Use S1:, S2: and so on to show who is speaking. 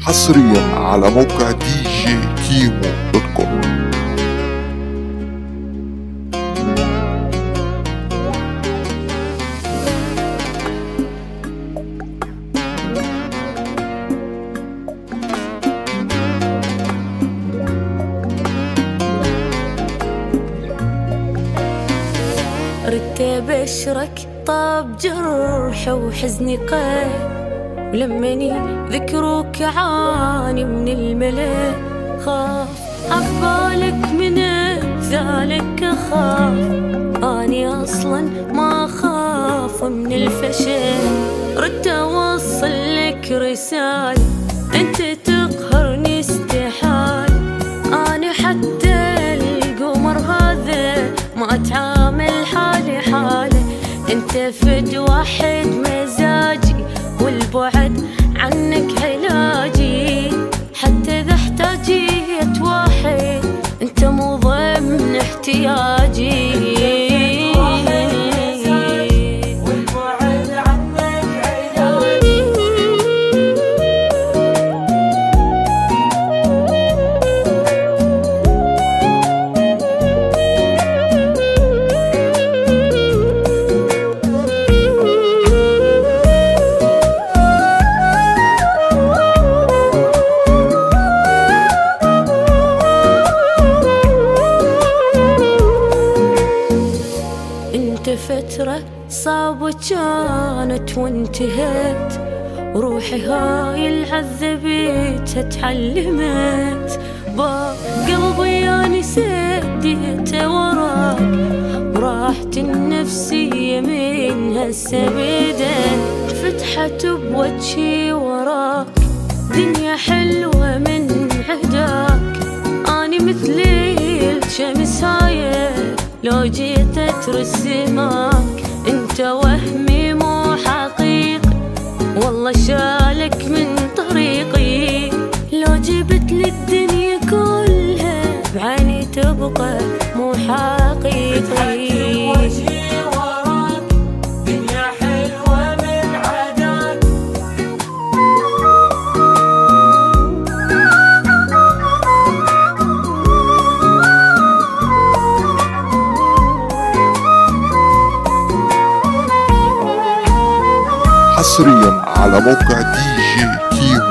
S1: حصريا على موقع دي جي كيمو دوت كوم.
S2: ردت بشرك طاب جرح وحزني قيد، ولمني ذكروك عاني من الملل. خاف عفالك من ذلك أخاف، أني أصلا ما أخاف من الفشل. ردت أوصل لك رسالة أنت تقهرني استحال، أنا حتى القمر هذا ما أتعامل حالي حالي. أنت فد واحد مزاجي والبعد عنك علاجي، حتى إذا احتاجيت واحد أنت مو ضمن احتياجي. فترة صاب وكانت وانتهت، روحي هاي العذبيتها تعلمت. باب قلبي أنا سديته وراك، وراحت النفسية من هالسبيدة فتحت بوجهي وراك. دنيا حلوة من عداك، أنا مثلي الشمس هاي لو جيت اترسمك. انت وهمي مو حقيقي، والله شالك من طريقي. لو جبت لي الدنيا كلها بعيني تبقى مو حقيقي.
S1: حصريا على موقع دي جي كيمو